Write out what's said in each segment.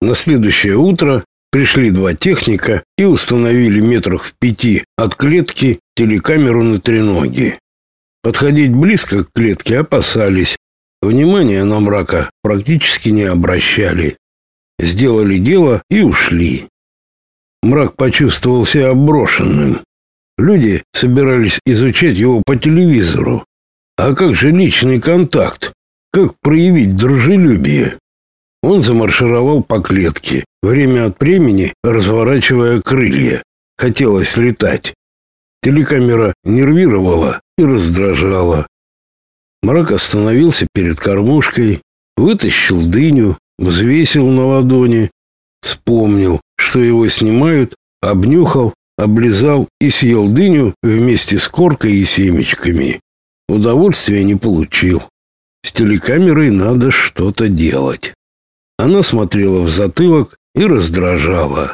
На следующее утро пришли два техника и установили метрах в 5 от клетки телекамеру на треноге. Подходить близко к клетке опасались. Внимания на Мрака практически не обращали. Сделали дело и ушли. Мрак почувствовал себя брошенным. Люди собирались изучать его по телевизору. А как же личный контакт? Как проявить дружелюбие? Он замаршировал по клетке, время от времени разворачивая крылья. Хотелось летать. Телекамера нервировала и раздражала. Мрак остановился перед кормушкой, вытащил дыню, взвесил на ладони, вспомнил, что его снимают, обнюхал, облизал и съел дыню вместе с коркой и семечками. Удовольствия не получил. С телекамерой надо что-то делать. Она смотрела в затылок и раздражала.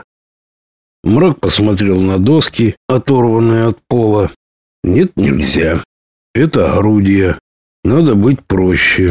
Мрак посмотрел на доски, оторванные от пола. Нет, нельзя. Это орудие. Надо быть проще.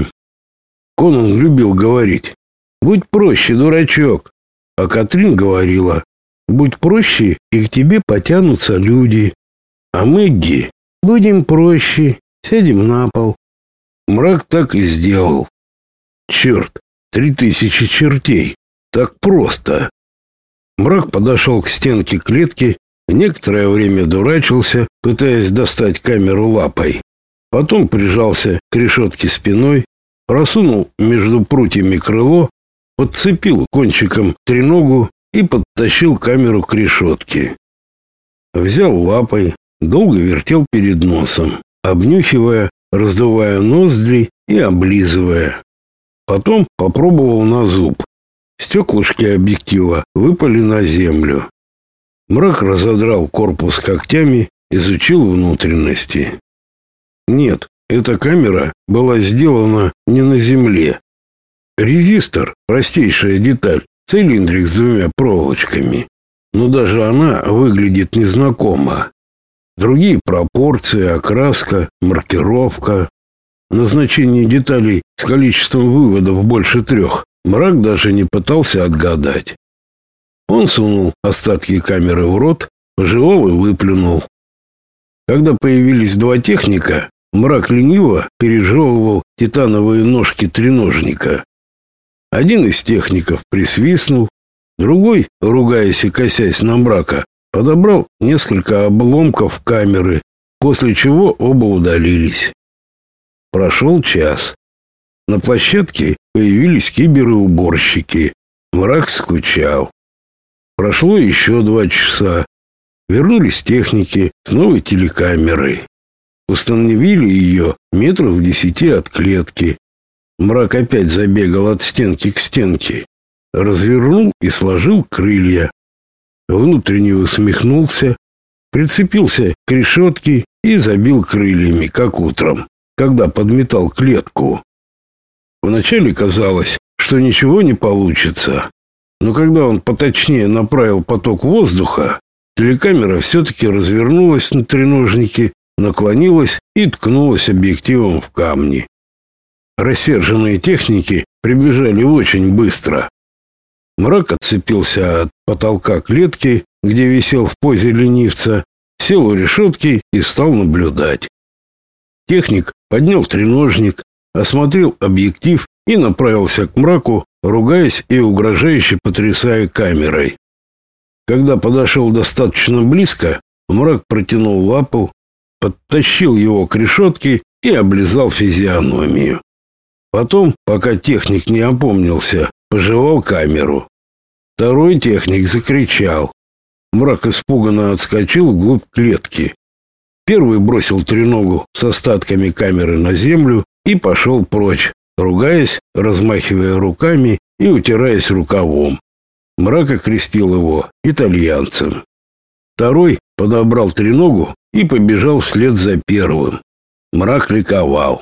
Конан любил говорить: «Будь проще, дурачок». А Катрин говорила: «Будь проще, и к тебе потянутся люди». А Мэгги: «Будем проще, сядем на пол». Мрак так и сделал. Черт, 3000 чертей. Так просто. Мрак подошел к стенке клетки, некоторое время дурачился, пытаясь достать камеру лапой. Потом прижался к решетке спиной, просунул между прутьями крыло, подцепил кончиком треногу и подтащил камеру к решетке. Взял лапой, долго вертел перед носом, обнюхивая, раздувая ноздри и облизывая. Потом попробовал на зуб. Стеклышки объектива выпали на землю. Мрак разодрал корпус когтями, изучил внутренности. Нет, эта камера была сделана не на земле. Резистор, простейшая деталь, цилиндрик с двумя проволочками. Но даже она выглядит незнакомо. Другие пропорции, окраска, маркировка. Назначение деталей с количеством выводов больше 3 Мрак даже не пытался отгадать. Он сунул остатки камеры в рот, пожевал и выплюнул. Когда появились два техника, Мрак лениво пережевывал титановые ножки треножника. Один из техников присвистнул, другой, ругаясь и косясь на Мрака, подобрал несколько обломков камеры, после чего оба удалились. Прошел час. На площадке появились киберы-уборщики. Мрак скучал. Прошло еще 2 часа. Вернулись техники с новой телекамерой. Установили ее метров в 10 от клетки. Мрак опять забегал от стенки к стенке. Развернул и сложил крылья. Внутренне усмехнулся, прицепился к решетке и забил крыльями, как утром, когда подметал клетку. Вначале казалось, что ничего не получится, но когда он поточнее направил поток воздуха, телекамера все-таки развернулась на треножнике, наклонилась и ткнулась объективом в камни. Рассерженные техники прибежали очень быстро. Мрак отцепился от потолка клетки, где висел в позе ленивца, сел у решетки и стал наблюдать. Техник поднял треножник, осмотрел объектив и направился к Мраку, ругаясь и угрожающе потрясая камерой. Когда подошел достаточно близко, Мрак протянул лапу, подтащил его к решетке и облизал физиономию. Потом, пока техник не опомнился, пожевал камеру. Второй техник закричал. Мрак испуганно отскочил вглубь клетки. Первый бросил треногу с остатками камеры на землю и пошел прочь, ругаясь, размахивая руками и утираясь рукавом. Мрак окрестил его итальянцем. Второй подобрал треногу и побежал вслед за первым. Мрак ликовал.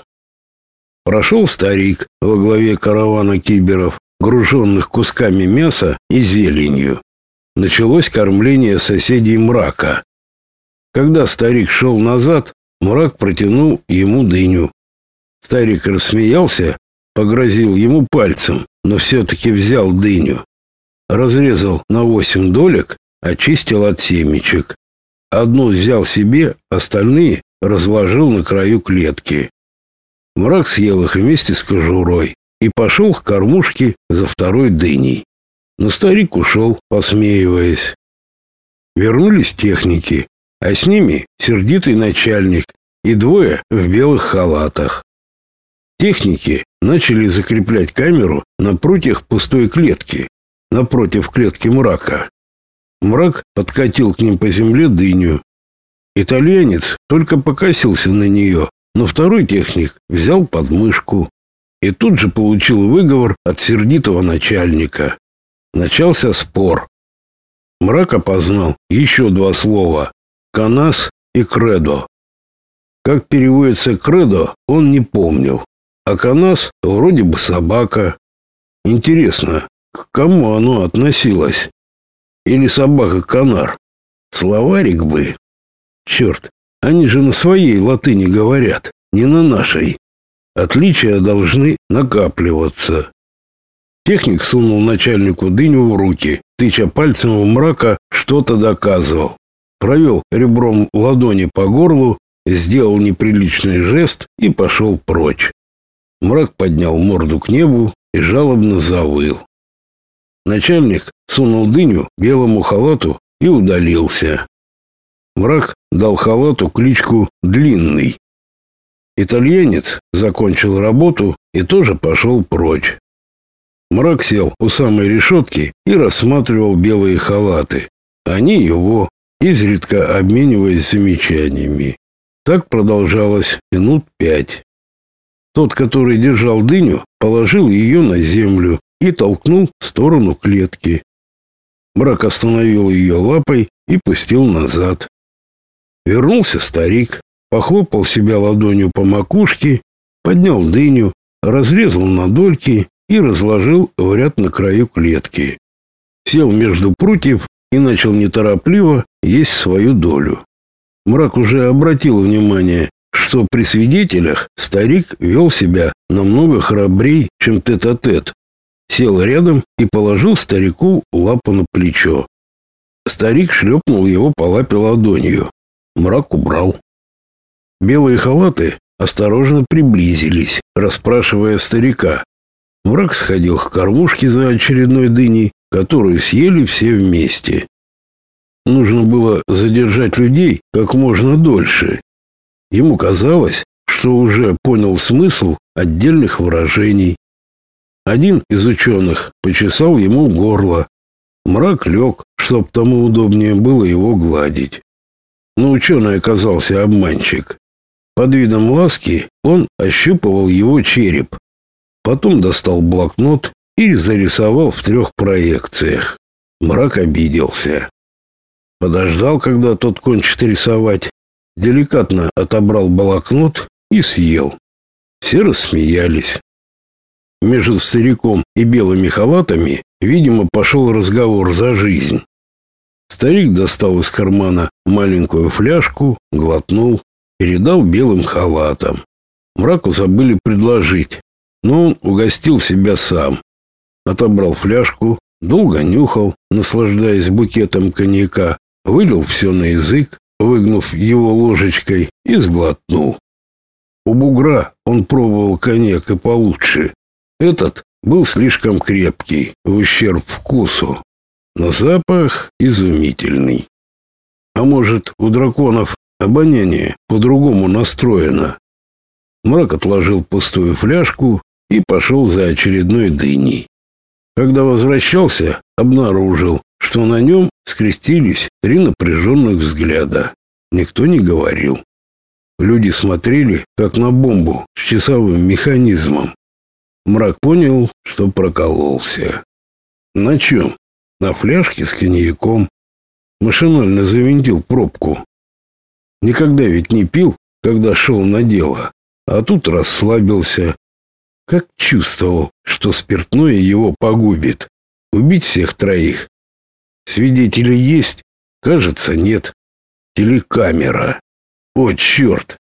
Прошел старик во главе каравана киберов, груженных кусками мяса и зеленью. Началось кормление соседей Мрака. Когда старик шел назад, Мрак протянул ему дыню. Старик рассмеялся, погрозил ему пальцем, но все-таки взял дыню. разрезал на 8 долек, очистил от семечек. Одну взял себе, остальные разложил на краю клетки. Мрак съел их вместе с кожурой и пошел к кормушке за второй дыней. Но старик ушел, посмеиваясь. Вернулись техники, а с ними сердитый начальник и двое в белых халатах. Техники начали закреплять камеру на прутьях пустой клетки, напротив клетки Мрака. Мрак подкатил к ним по земле дыню. Итальянец только покосился на нее, но второй техник взял подмышку и тут же получил выговор от сердитого начальника. Начался спор. Мрак опознал еще два слова — «канас» и «кредо». Как переводится «кредо», он не помнил, а «канас» вроде бы собака. Интересно, к кому оно относилось? Или собака-канар? Словарик бы. Черт, они же на своей латыни говорят, не на нашей. Отличия должны накапливаться. Техник сунул начальнику дыню в руки, тыча пальцем в Мрака, что-то доказывал. Провел ребром ладони по горлу, сделал неприличный жест и пошел прочь. Мрак поднял морду к небу и жалобно завыл. Начальник сунул дыню белому халату и удалился. Мрак дал халату кличку «Длинный». Итальянец закончил работу и тоже пошел прочь. Мрак сел у самой решетки и рассматривал белые халаты. Они его, изредка обмениваясь замечаниями. Так продолжалось минут 5. Тот, который держал дыню, положил ее на землю и толкнул в сторону клетки. Мрак остановил ее лапой и пустил назад. Вернулся старик, похлопал себя ладонью по макушке, поднял дыню, разрезал на дольки и разложил в ряд на краю клетки. Сел между прутьев и начал неторопливо есть свою долю. Мрак уже обратил внимание, что при свидетелях старик вел себя намного храбрей, чем тет-а-тет. Сел рядом и положил старику лапу на плечо. Старик шлепнул его по лапе ладонью. Мрак убрал. Белые халаты осторожно приблизились, расспрашивая старика. Мрак сходил к кормушке за очередной дыней, которую съели все вместе. Нужно было задержать людей как можно дольше. Ему казалось, что уже понял смысл отдельных выражений. Один из ученых почесал ему горло. Мрак лег, чтоб тому удобнее было его гладить. Но ученый оказался обманщик. Под видом ласки он ощупывал его череп. Потом достал блокнот и зарисовал в 3 проекциях. Мрак обиделся. Подождал, когда тот кончит рисовать, деликатно отобрал блокнот и съел. Все рассмеялись. Между стариком и белыми халатами, видимо, пошел разговор за жизнь. Старик достал из кармана маленькую фляжку, глотнул, передал белым халатам. Мраку забыли предложить, но он угостил себя сам. Отобрал фляжку, долго нюхал, наслаждаясь букетом коньяка, вылил все на язык, выгнув его ложечкой, и сглотнул. У бугра он пробовал коньяк и получше. Этот был слишком крепкий, в ущерб вкусу, но запах изумительный. А может, у драконов обоняние по-другому настроено? Мрак отложил пустую фляжку и пошел за очередной дыней. Когда возвращался, обнаружил, что на нем скрестились 3 напряженных взгляда. Никто не говорил. Люди смотрели, как на бомбу с часовым механизмом. Мрак понял, что прокололся. На чем? На фляжке с коньяком. Машинально завинтил пробку. Никогда ведь не пил, когда шел на дело, а тут расслабился. Как чувствовал, что спиртное его погубит. Убить всех 3. Свидетели есть? Кажется, нет. Телекамера. О, черт!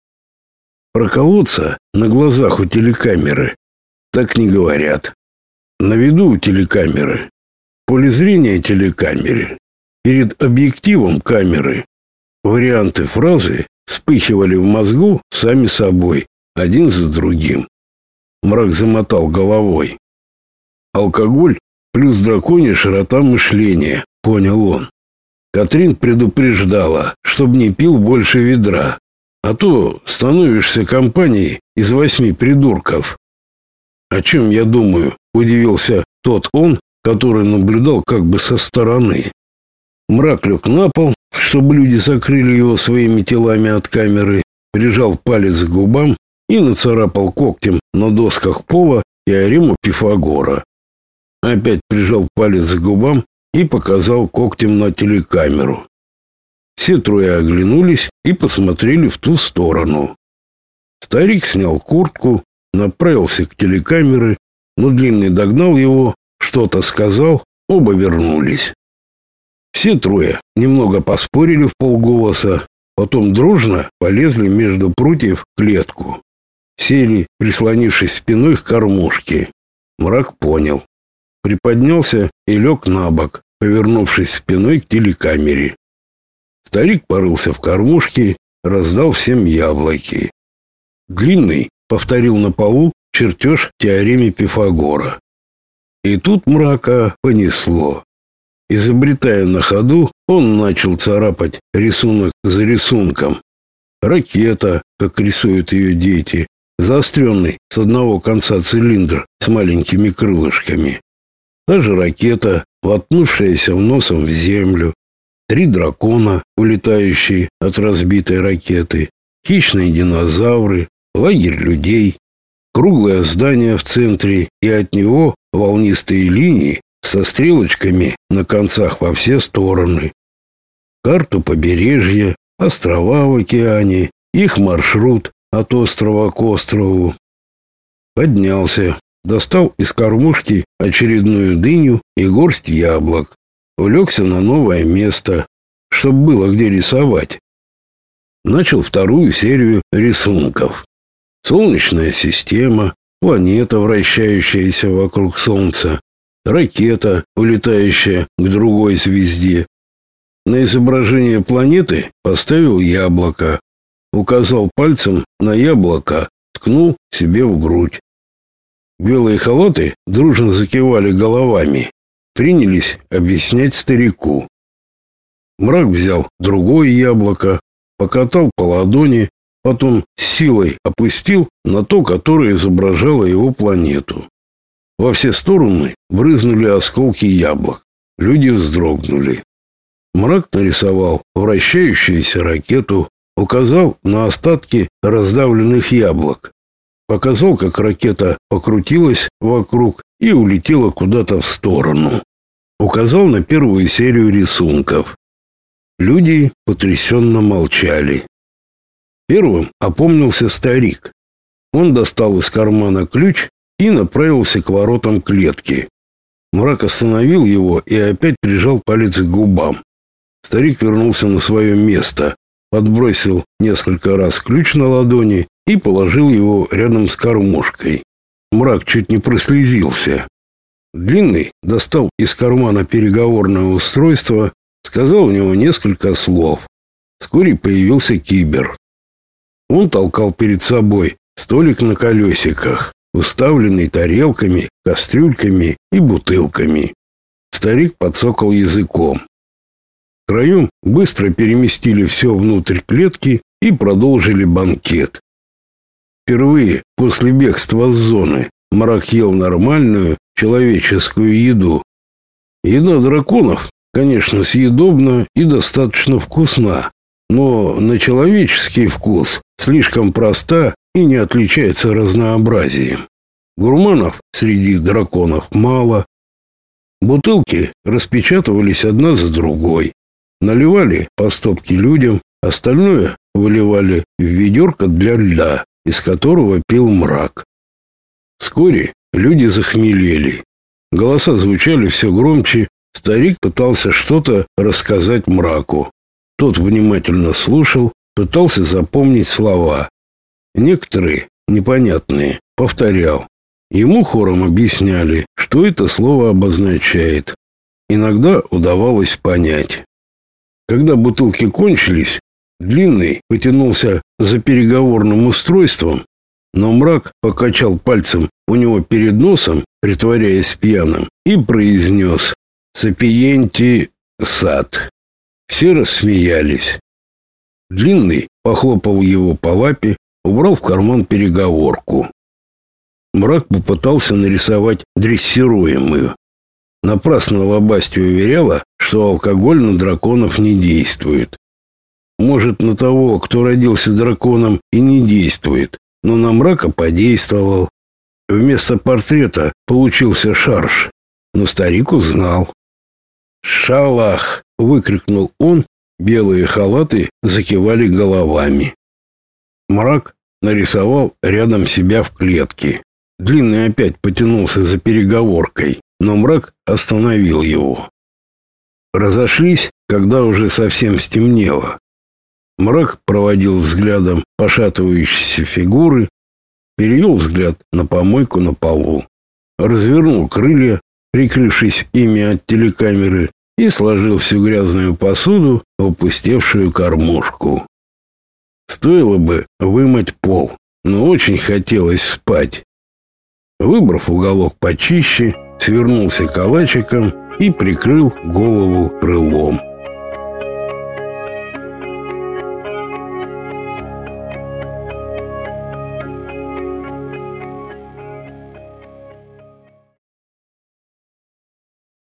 Проколоться на глазах у телекамеры. Так не говорят. На виду у телекамеры. поле зрения телекамеры, перед объективом камеры. Варианты фразы вспыхивали в мозгу сами собой, один за другим. Мрак замотал головой. Алкоголь плюс драконья широта мышления, понял он. Катрин предупреждала, чтобы не пил больше ведра, а то становишься компанией из 8 придурков. О чем я думаю, удивился тот он, который наблюдал как бы со стороны. Мрак лег на пол, чтобы люди закрыли его своими телами от камеры, прижал палец к губам и нацарапал когтем на досках пола теорему Пифагора. Опять прижал палец к губам и показал когтем на телекамеру. Все трое оглянулись и посмотрели в ту сторону. Старик снял куртку, направился к телекамере, но Длинный догнал его, что-то сказал, оба вернулись. Все трое немного поспорили вполголоса, потом дружно полезли между прутьев в клетку. Сели, прислонившись спиной к кормушке. Мрак понял. Приподнялся и лег на бок, повернувшись спиной к телекамере. Старик порылся в кормушке, раздал всем яблоки. Длинный повторил на полу чертеж теореме Пифагора. И тут Мрака понесло. Изобретая на ходу, он начал царапать рисунок за рисунком. Ракета, как рисуют ее дети, заостренный с одного конца цилиндр с маленькими крылышками. Та же ракета, воткнувшаяся носом в землю. 3 дракона, улетающие от разбитой ракеты. Хищные динозавры, лагерь людей. Круглое здание в центре, и от него волнистые линии со стрелочками на концах во все стороны. Карту побережья, острова в океане, их маршрут от острова к острову. Поднялся, достал из кормушки очередную дыню и горсть яблок. Улегся на новое место, чтобы было где рисовать. Начал вторую серию рисунков. Солнечная система, планета, вращающаяся вокруг Солнца, ракета, улетающая к другой звезде. На изображение планеты поставил яблоко, указал пальцем на яблоко, ткнул себе в грудь. Белые халаты дружно закивали головами, принялись объяснять старику. Мрак взял другое яблоко, покатал по ладони, потом с силой опустил на то, которое изображало его планету. Во все стороны брызнули осколки яблок. Люди вздрогнули. Мрак нарисовал вращающуюся ракету, указал на остатки раздавленных яблок. Показал, как ракета покрутилась вокруг и улетела куда-то в сторону. Указал на первую серию рисунков. Люди потрясенно молчали. Первым опомнился старик. Он достал из кармана ключ и направился к воротам клетки. Мрак остановил его и опять прижал палец к губам. Старик вернулся на свое место, подбросил несколько раз ключ на ладони и положил его рядом с кормушкой. Мрак чуть не прослезился. Длинный достал из кармана переговорное устройство, сказал в него несколько слов. Вскоре появился Кибер. Он толкал перед собой столик на колесиках, уставленный тарелками, кастрюльками и бутылками. Старик подсокал языком. Втроем быстро переместили все внутрь клетки и продолжили банкет. Впервые после бегства с зоны Мрак ел нормальную человеческую еду. Еда драконов, конечно, съедобна и достаточно вкусна, но на человеческий вкус слишком проста и не отличается разнообразием. Гурманов среди драконов мало. Бутылки распечатывались одна за другой. Наливали по стопке людям, остальное выливали в ведерко для льда, из которого пил Мрак. Вскоре люди захмелели. Голоса звучали все громче. Старик пытался что-то рассказать Мраку. Тот внимательно слушал, пытался запомнить слова. Некоторые, непонятные, повторял. Ему хором объясняли, что это слово обозначает. иногда удавалось понять. Когда бутылки кончились, Длинный потянулся за переговорным устройством, но Мрак покачал пальцем у него перед носом, притворяясь пьяным, и произнес: «Сапиенти сад». Все рассмеялись. Длинный похлопал его по лапе, убрал в карман переговорку. Мрак попытался нарисовать дрессируемую. Напрасно Лобастия уверяла, что алкоголь на драконов не действует. Может, на того, кто родился драконом, и не действует, но на Мрака подействовал. Вместо портрета получился шарж, но старик узнал. «Шалах!» — выкрикнул он, белые халаты закивали головами. Мрак нарисовал рядом себя в клетке. Длинный опять потянулся за переговоркой, но Мрак остановил его. Разошлись, когда уже совсем стемнело. Мрак проводил взглядом пошатывающиеся фигуры, перевел взгляд на помойку на полу, развернул крылья, прикрывшись ими от телекамеры, и сложил всю грязную посуду в опустевшую кормушку. Стоило бы вымыть пол, но очень хотелось спать. Выбрав уголок почище, свернулся калачиком и прикрыл голову крылом.